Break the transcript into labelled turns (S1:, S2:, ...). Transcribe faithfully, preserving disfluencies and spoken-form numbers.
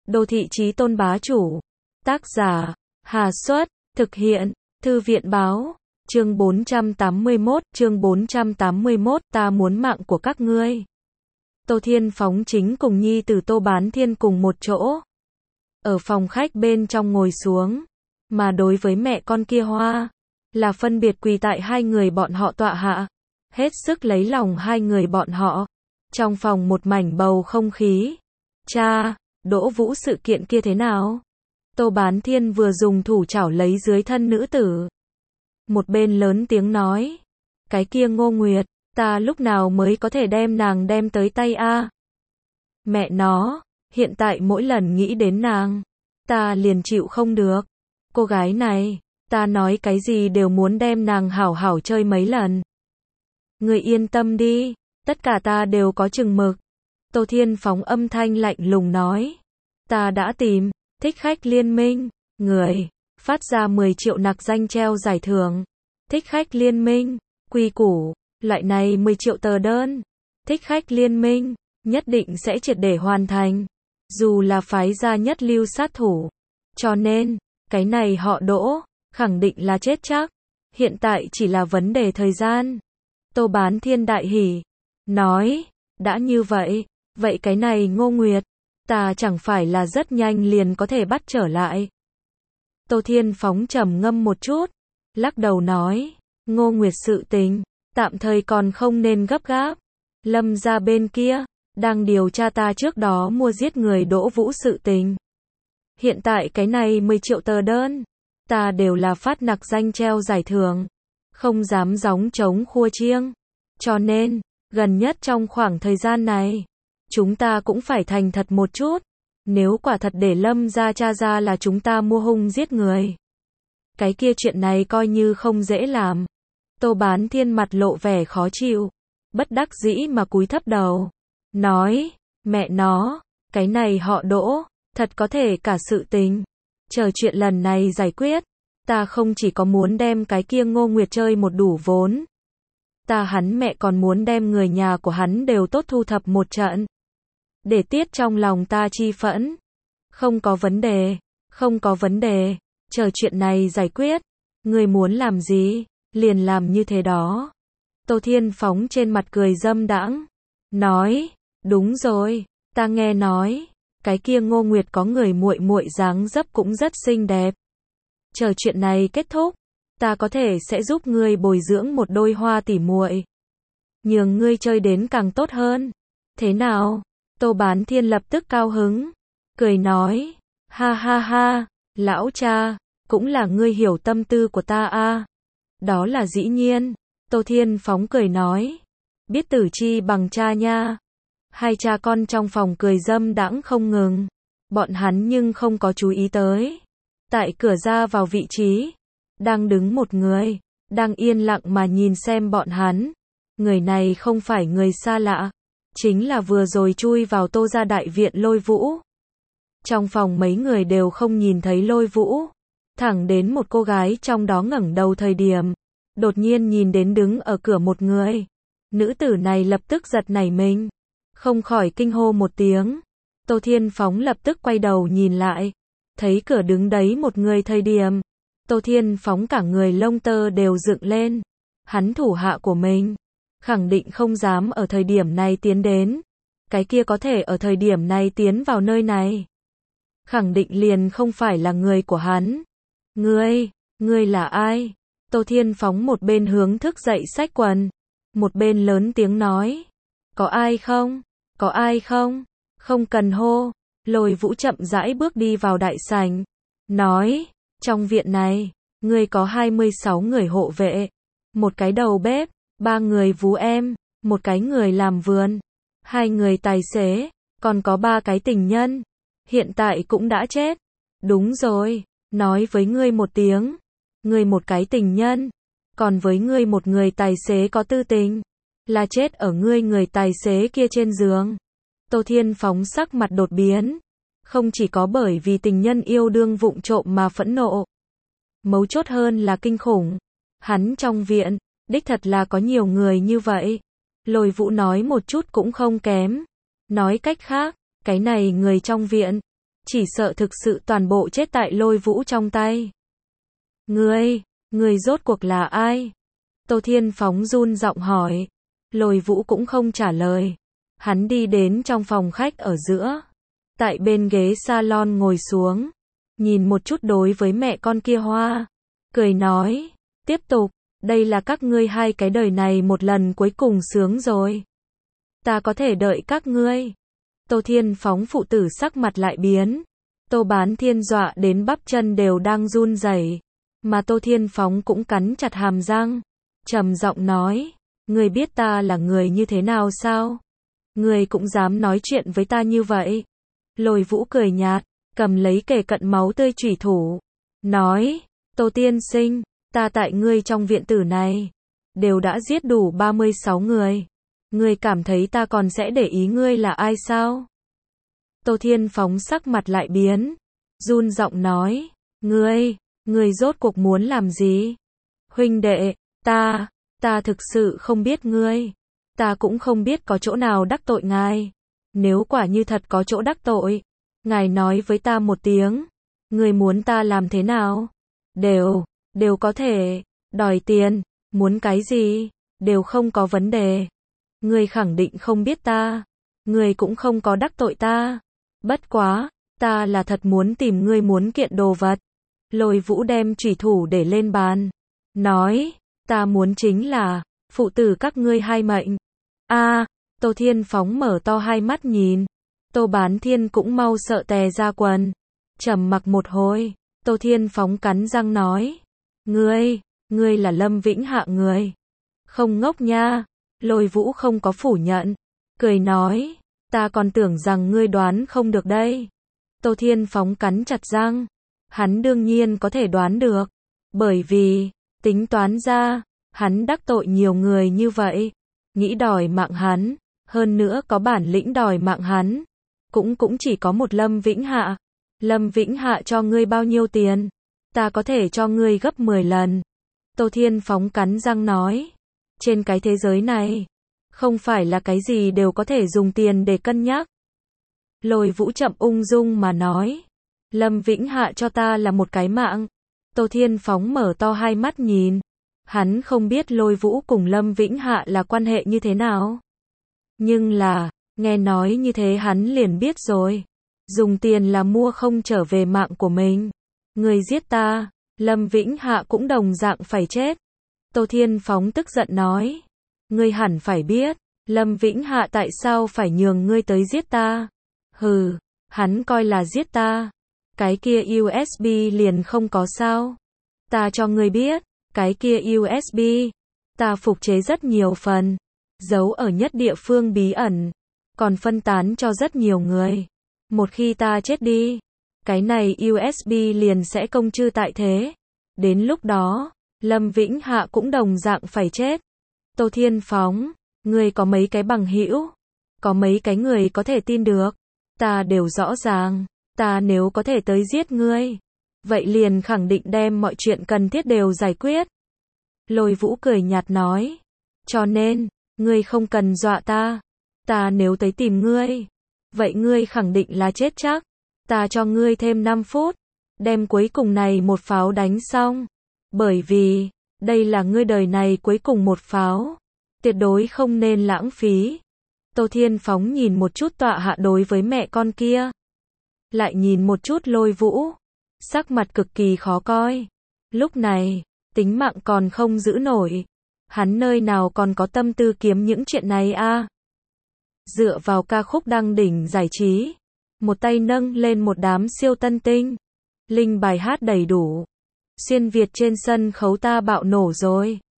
S1: Đô thị chí tôn bá chủ. Tác giả, Hà Xuất, thực hiện, Thư viện báo, chương bốn trăm tám mươi mốt, chương bốn trăm tám mươi mốt, ta muốn mạng của các ngươi. Tô Thiên Phóng chính cùng nhi tử Tô Bán Thiên cùng một chỗ. Ở phòng khách bên trong ngồi xuống, mà đối với mẹ con kia Hoa, là phân biệt quỳ tại hai người bọn họ tọa hạ, hết sức lấy lòng hai người bọn họ. Trong phòng một mảnh bầu không khí. Cha, Đỗ Vũ sự kiện kia thế nào? Tô Bán Thiên vừa dùng thủ chảo lấy dưới thân nữ tử. Một bên lớn tiếng nói. Cái kia Ngô Nguyệt, ta lúc nào mới có thể đem nàng đem tới tay a? Mẹ nó, hiện tại mỗi lần nghĩ đến nàng, ta liền chịu không được. Cô gái này, ta nói cái gì đều muốn đem nàng hảo hảo chơi mấy lần. Người yên tâm đi, tất cả ta đều có chừng mực. Tô Thiên Phóng âm thanh lạnh lùng nói. Ta đã tìm, thích khách liên minh, người, phát ra mười triệu nặc danh treo giải thưởng. Thích khách liên minh, quy củ, loại này mười triệu tờ đơn. Thích khách liên minh, nhất định sẽ triệt để hoàn thành. Dù là phái ra nhất lưu sát thủ. Cho nên, cái này họ Đỗ, khẳng định là chết chắc. Hiện tại chỉ là vấn đề thời gian. Tô Bán Thiên đại hỉ, nói, đã như vậy, vậy cái này Ngô Nguyệt, ta chẳng phải là rất nhanh liền có thể bắt trở lại. Tô Thiên Phóng trầm ngâm một chút, lắc đầu nói, Ngô Nguyệt sự tình, tạm thời còn không nên gấp gáp. Lâm gia bên kia, đang điều tra ta trước đó mua giết người Đỗ Vũ sự tình. Hiện tại cái này mười triệu tờ đơn, ta đều là phát nặc danh treo giải thưởng, không dám gióng trống khua chiêng. Cho nên, gần nhất trong khoảng thời gian này, chúng ta cũng phải thành thật một chút. Nếu quả thật để Lâm gia tra ra là chúng ta mua hung giết người, cái kia chuyện này coi như không dễ làm. Tô Bán Thiên mặt lộ vẻ khó chịu, bất đắc dĩ mà cúi thấp đầu, nói, mẹ nó, cái này họ Đỗ, thật có thể cả sự tình. Chờ chuyện lần này giải quyết, ta không chỉ có muốn đem cái kia Ngô Nguyệt chơi một đủ vốn, ta hắn mẹ còn muốn đem người nhà của hắn đều tốt thu thập một trận. Để tiết trong lòng ta chi phẫn. Không có vấn đề, không có vấn đề, chờ chuyện này giải quyết. Người muốn làm gì, liền làm như thế đó. Tô Thiên Phóng trên mặt cười dâm đãng, nói, đúng rồi, ta nghe nói, cái kia Ngô Nguyệt có người muội muội dáng dấp cũng rất xinh đẹp. Chờ chuyện này kết thúc, ta có thể sẽ giúp ngươi bồi dưỡng một đôi hoa tỉ muội, nhường ngươi chơi đến càng tốt hơn. Thế nào? Tô Bán Thiên lập tức cao hứng, cười nói, ha ha ha, lão cha, cũng là ngươi hiểu tâm tư của ta a. Đó là dĩ nhiên. Tô Thiên Phóng cười nói, biết tử chi bằng cha nha. Hai cha con trong phòng cười dâm đãng không ngừng. Bọn hắn nhưng không có chú ý tới. Tại cửa ra vào vị trí, đang đứng một người, đang yên lặng mà nhìn xem bọn hắn. Người này không phải người xa lạ, chính là vừa rồi chui vào Tô gia đại viện Lôi Vũ. Trong phòng mấy người đều không nhìn thấy Lôi Vũ, thẳng đến một cô gái trong đó ngẩng đầu thời điểm, đột nhiên nhìn đến đứng ở cửa một người. Nữ tử này lập tức giật nảy mình, không khỏi kinh hô một tiếng. Tô Thiên Phóng lập tức quay đầu nhìn lại, thấy cửa đứng đấy một người thời điểm, Tô Thiên Phóng cả người lông tơ đều dựng lên. Hắn thủ hạ của mình, khẳng định không dám ở thời điểm này tiến đến. Cái kia có thể ở thời điểm này tiến vào nơi này, khẳng định liền không phải là người của hắn. Ngươi, ngươi là ai? Tô Thiên Phóng một bên hướng thức dậy xách quần, một bên lớn tiếng nói. Có ai không? Có ai không? Không cần hô. Lôi Vũ chậm rãi bước đi vào đại sảnh, nói, trong viện này, ngươi có hai mươi sáu người hộ vệ, một cái đầu bếp, ba người vú em, một cái người làm vườn, hai người tài xế, còn có ba cái tình nhân. Hiện tại cũng đã chết. Đúng rồi, nói với ngươi một tiếng, ngươi một cái tình nhân, còn với ngươi một người tài xế có tư tình, là chết ở ngươi người tài xế kia trên giường. Tô Thiên Phóng sắc mặt đột biến, không chỉ có bởi vì tình nhân yêu đương vụng trộm mà phẫn nộ, mấu chốt hơn là kinh khủng. Hắn trong viện, đích thật là có nhiều người như vậy. Lôi Vũ nói một chút cũng không kém. Nói cách khác, cái này người trong viện, chỉ sợ thực sự toàn bộ chết tại Lôi Vũ trong tay. Ngươi, ngươi rốt cuộc là ai? Tô Thiên Phóng run giọng hỏi. Lôi Vũ cũng không trả lời. Hắn đi đến trong phòng khách ở giữa. Tại bên ghế salon ngồi xuống. Nhìn một chút đối với mẹ con kia Hoa. Cười nói, tiếp tục, đây là các ngươi hai cái đời này một lần cuối cùng sướng rồi. Ta có thể đợi các ngươi. Tô Thiên Phóng phụ tử sắc mặt lại biến. Tô Bán Thiên dọa đến bắp chân đều đang run rẩy, mà Tô Thiên Phóng cũng cắn chặt hàm răng, trầm giọng nói, ngươi biết ta là người như thế nào sao? Ngươi cũng dám nói chuyện với ta như vậy? Lôi Vũ cười nhạt, cầm lấy kề cận máu tươi chủy thủ, nói, Tô tiên sinh, ta tại ngươi trong viện tử này, đều đã giết đủ ba mươi sáu người. Ngươi cảm thấy ta còn sẽ để ý ngươi là ai sao? Tô Thiên Phóng sắc mặt lại biến, run giọng nói, ngươi, ngươi rốt cuộc muốn làm gì? Huynh đệ, ta, ta thực sự không biết ngươi, ta cũng không biết có chỗ nào đắc tội ngài. Nếu quả như thật có chỗ đắc tội, ngài nói với ta một tiếng, ngươi muốn ta làm thế nào? Đều, đều có thể, đòi tiền, muốn cái gì, đều không có vấn đề. Ngươi khẳng định không biết ta, ngươi cũng không có đắc tội ta. Bất quá, ta là thật muốn tìm ngươi muốn kiện đồ vật. Lôi Vũ đem chủy thủ để lên bàn, nói, ta muốn chính là, phụ tử các ngươi hai mệnh. A, Tô Thiên Phóng mở to hai mắt nhìn. Tô Bán Thiên cũng mau sợ tè ra quần. Trầm mặc một hồi, Tô Thiên Phóng cắn răng nói, ngươi, ngươi là Lâm Vĩnh Hạ người. Không ngốc nha. Lôi Vũ không có phủ nhận, cười nói, ta còn tưởng rằng ngươi đoán không được đây. Tô Thiên Phóng cắn chặt răng, hắn đương nhiên có thể đoán được, bởi vì, tính toán ra, hắn đắc tội nhiều người như vậy, nghĩ đòi mạng hắn, hơn nữa có bản lĩnh đòi mạng hắn, cũng cũng chỉ có một Lâm Vĩnh Hạ. Lâm Vĩnh Hạ cho ngươi bao nhiêu tiền? Ta có thể cho ngươi gấp mười lần. Tô Thiên Phóng cắn răng nói, trên cái thế giới này, không phải là cái gì đều có thể dùng tiền để cân nhắc. Lôi Vũ chậm ung dung mà nói, Lâm Vĩnh Hạ cho ta là một cái mạng. Tô Thiên Phóng mở to hai mắt nhìn, hắn không biết Lôi Vũ cùng Lâm Vĩnh Hạ là quan hệ như thế nào. Nhưng là, nghe nói như thế hắn liền biết rồi, dùng tiền là mua không trở về mạng của mình. Người giết ta, Lâm Vĩnh Hạ cũng đồng dạng phải chết. Tô Thiên Phóng tức giận nói, ngươi hẳn phải biết, Lâm Vĩnh Hạ tại sao phải nhường ngươi tới giết ta. Hừ, hắn coi là giết ta, cái kia u ét bê liền không có sao. Ta cho ngươi biết, cái kia u ét bê, ta phục chế rất nhiều phần, giấu ở nhất địa phương bí ẩn, còn phân tán cho rất nhiều người. Một khi ta chết đi, cái này u ét bê liền sẽ công chư tại thế. Đến lúc đó, Lâm Vĩnh Hạ cũng đồng dạng phải chết. Tô Thiên Phóng, ngươi có mấy cái bằng hữu, có mấy cái người có thể tin được, ta đều rõ ràng, ta nếu có thể tới giết ngươi, vậy liền khẳng định đem mọi chuyện cần thiết đều giải quyết. Lôi Vũ cười nhạt nói, cho nên, ngươi không cần dọa ta, ta nếu tới tìm ngươi, vậy ngươi khẳng định là chết chắc, ta cho ngươi thêm năm phút, đem cuối cùng này một pháo đánh xong, bởi vì, đây là ngươi đời này cuối cùng một pháo, tuyệt đối không nên lãng phí. Tô Thiên Phóng nhìn một chút tọa hạ đối với mẹ con kia, lại nhìn một chút Lôi Vũ, sắc mặt cực kỳ khó coi. Lúc này, tính mạng còn không giữ nổi, hắn nơi nào còn có tâm tư kiếm những chuyện này a? Dựa vào ca khúc đăng đỉnh giải trí, một tay nâng lên một đám siêu tân tinh, linh bài hát đầy đủ, xuyên Việt trên sân khấu ta bạo nổ rồi.